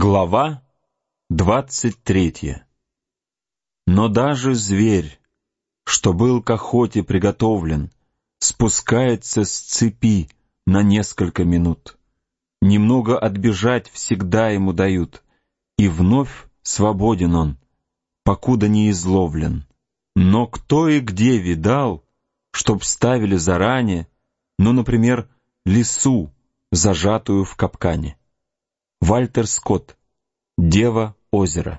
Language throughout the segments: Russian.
Глава 23. Но даже зверь, что был к охоте приготовлен, спускается с цепи на несколько минут. Немного отбежать всегда ему дают, и вновь свободен он, покуда не изловлен. Но кто и где видал, чтоб ставили заранее, например, лису, зажатую в капкане? Вальтер Скотт. Дева озера.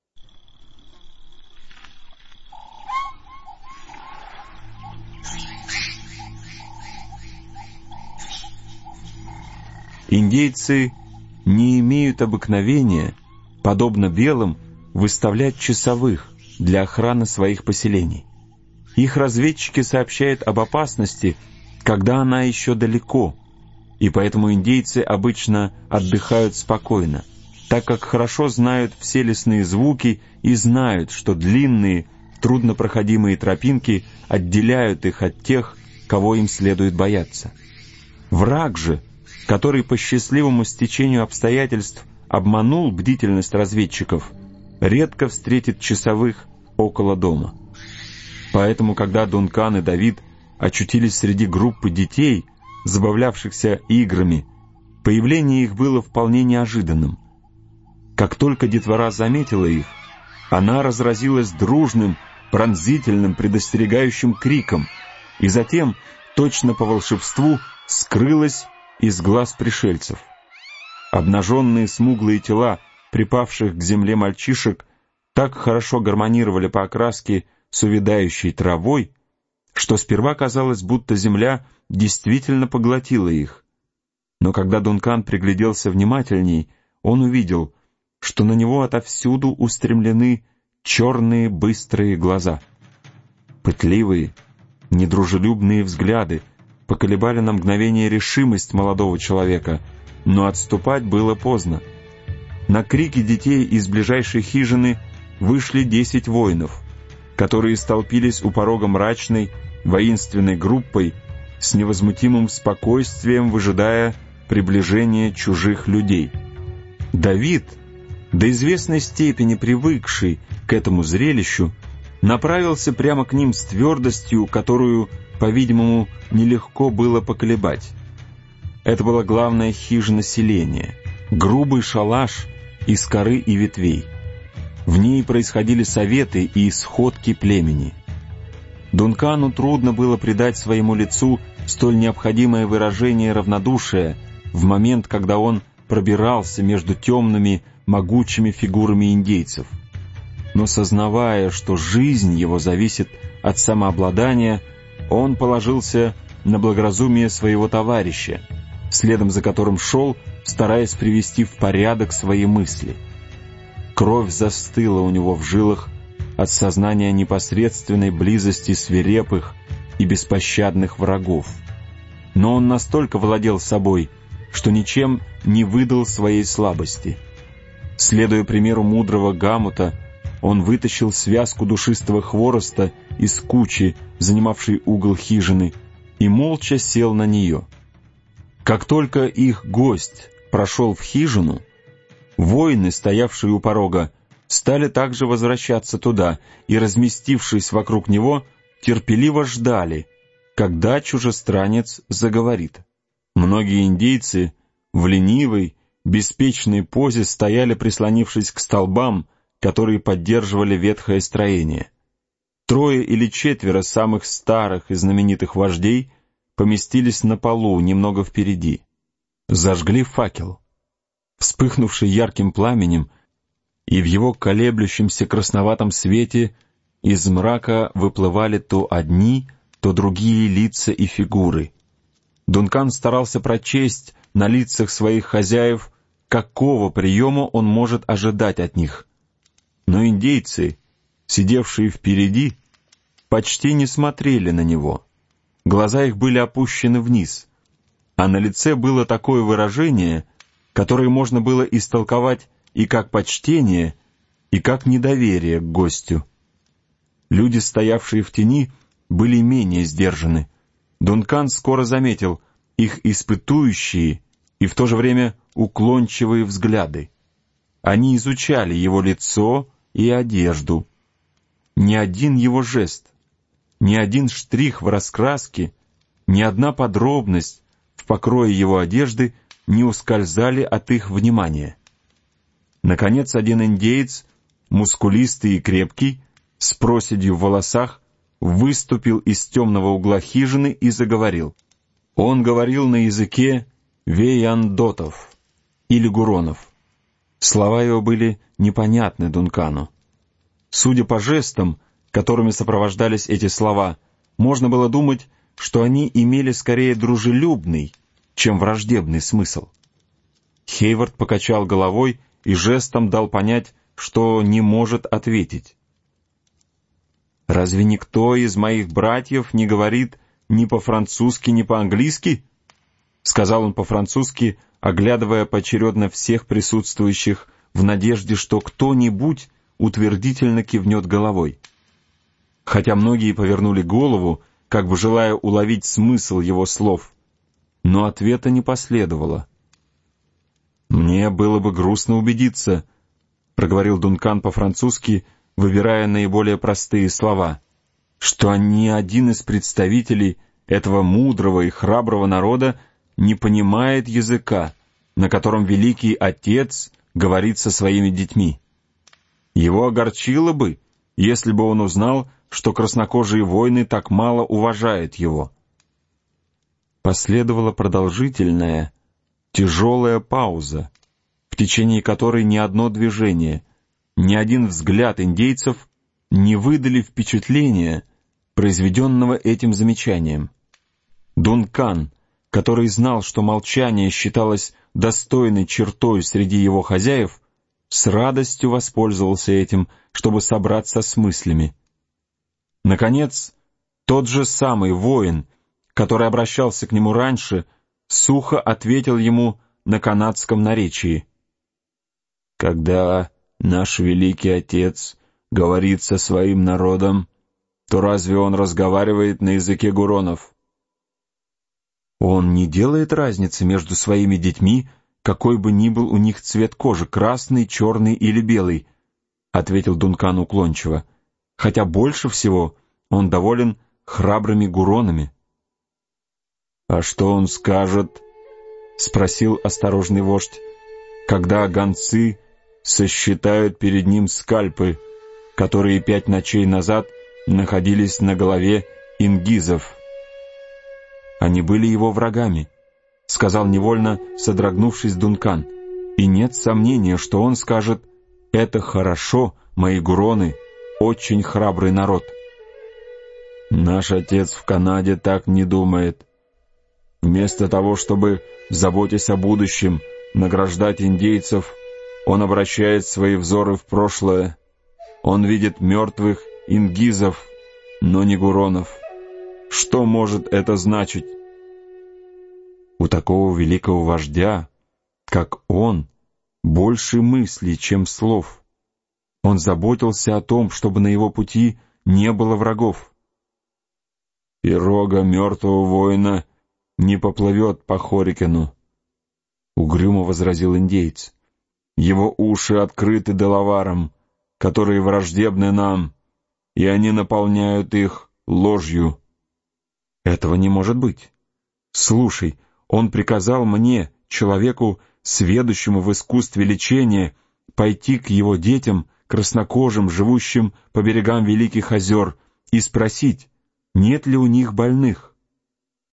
Индейцы не имеют обыкновения, подобно белым, выставлять часовых для охраны своих поселений. Их разведчики сообщают об опасности, когда она еще далеко, и поэтому индейцы обычно отдыхают спокойно, так как хорошо знают все лесные звуки и знают, что длинные, труднопроходимые тропинки отделяют их от тех, кого им следует бояться. Враг же, который по счастливому стечению обстоятельств обманул бдительность разведчиков, редко встретит часовых около дома. Поэтому, когда Дункан и Давид очутились среди группы детей, забавлявшихся играми, появление их было вполне неожиданным. Как только детвора заметила их, она разразилась дружным, пронзительным, предостерегающим криком, и затем, точно по волшебству, скрылась из глаз пришельцев. Обнаженные смуглые тела припавших к земле мальчишек так хорошо гармонировали по окраске с увядающей травой, что сперва казалось, будто земля действительно поглотила их. Но когда Дункан пригляделся внимательней, он увидел, что на него отовсюду устремлены черные быстрые глаза. Пытливые, недружелюбные взгляды поколебали на мгновение решимость молодого человека, но отступать было поздно. На крики детей из ближайшей хижины вышли 10 воинов, которые столпились у порога мрачной, воинственной группой, с невозмутимым спокойствием выжидая приближения чужих людей. Давид, до известной степени привыкший к этому зрелищу, направился прямо к ним с твердостью, которую, по-видимому, нелегко было поколебать. Это была главная хижина селения, грубый шалаш из коры и ветвей. В ней происходили советы и сходки племени. Дункану трудно было придать своему лицу столь необходимое выражение равнодушия в момент, когда он пробирался между темными, могучими фигурами индейцев. Но сознавая, что жизнь его зависит от самообладания, он положился на благоразумие своего товарища, следом за которым шел, стараясь привести в порядок свои мысли. Кровь застыла у него в жилах от сознания непосредственной близости свирепых и беспощадных врагов. Но он настолько владел собой, что ничем не выдал своей слабости. Следуя примеру мудрого Гамута, он вытащил связку душистого хвороста из кучи, занимавшей угол хижины, и молча сел на нее. Как только их гость прошел в хижину, воины, стоявшие у порога, стали также возвращаться туда и, разместившись вокруг него, терпеливо ждали, когда чужестранец заговорит. Многие индейцы в ленивой, беспечной позе стояли, прислонившись к столбам, которые поддерживали ветхое строение. 3 или 4 самых старых и знаменитых вождей поместились на полу немного впереди. Зажгли факел. Вспыхнувший ярким пламенем, и в его колеблющемся красноватом свете из мрака выплывали то одни, то другие лица и фигуры. Дункан старался прочесть на лицах своих хозяев, какого приема он может ожидать от них. Но индейцы, сидевшие впереди, почти не смотрели на него. Глаза их были опущены вниз, а на лице было такое выражение, которое можно было истолковать и как почтение, и как недоверие к гостю. Люди, стоявшие в тени, были менее сдержаны. Дункан скоро заметил их испытующие и в то же время уклончивые взгляды. Они изучали его лицо и одежду. Ни один его жест, ни один штрих в раскраске, ни одна подробность в покрое его одежды не ускользали от их внимания. Наконец, один индеец, мускулистый и крепкий, с проседью в волосах, выступил из темного угла хижины и заговорил. Он говорил на языке вейандотов или гуронов. Слова его были непонятны Дункану. Судя по жестам, которыми сопровождались эти слова, можно было думать, что они имели скорее дружелюбный, чем враждебный смысл. Хейвард покачал головой и жестом дал понять, что не может ответить. «Разве никто из моих братьев не говорит ни по-французски, ни по-английски?» — сказал он по-французски, оглядывая поочередно всех присутствующих в надежде, что кто-нибудь утвердительно кивнет головой. Хотя многие повернули голову, как бы желая уловить смысл его слов, но ответа не последовало. «Мне было бы грустно убедиться», — проговорил Дункан по-французски, выбирая наиболее простые слова, «что ни один из представителей этого мудрого и храброго народа не понимает языка, на котором Великий Отец говорит со своими детьми. Его огорчило бы, если бы он узнал, что краснокожие воины так мало уважают его». Последовала продолжительная, тяжелая пауза, в течение которой ни одно движение, ни один взгляд индейцев не выдали впечатления, произведенного этим замечанием. Дункан, который знал, что молчание считалось достойной чертой среди его хозяев, с радостью воспользовался этим, чтобы собраться с мыслями. Наконец, тот же самый воин, который обращался к нему раньше, сухо ответил ему на канадском наречии. «Когда наш Великий Отец говорит со своим народом, то разве он разговаривает на языке гуронов?» «Он не делает разницы между своими детьми, какой бы ни был у них цвет кожи, красный, черный или белый», — ответил Дункан уклончиво, «хотя больше всего он доволен храбрыми гуронами». «А что он скажет?» — спросил осторожный вождь, «когда гонцы сосчитают перед ним скальпы, которые 5 ночей назад находились на голове ингизов?» «Они были его врагами», — сказал невольно, содрогнувшись Дункан, «и нет сомнения, что он скажет: «Это хорошо, мои гуроны, очень храбрый народ». Наш отец в Канаде так не думает. Вместо того, чтобы, заботясь о будущем, награждать индейцев, он обращает свои взоры в прошлое. Он видит мертвых ингизов, но не гуронов. Что может это значить? У такого великого вождя, как он, больше мыслей, чем слов. Он заботился о том, чтобы на его пути не было врагов. «Пирога мертвого воина не поплывет по Хорикену», — угрюмо возразил индеец. «Его уши открыты делаварам, которые враждебны нам, и они наполняют их ложью». «Этого не может быть. Слушай, он приказал мне, человеку, сведущему в искусстве лечения, пойти к его детям, краснокожим, живущим по берегам Великих озер, и спросить, нет ли у них больных.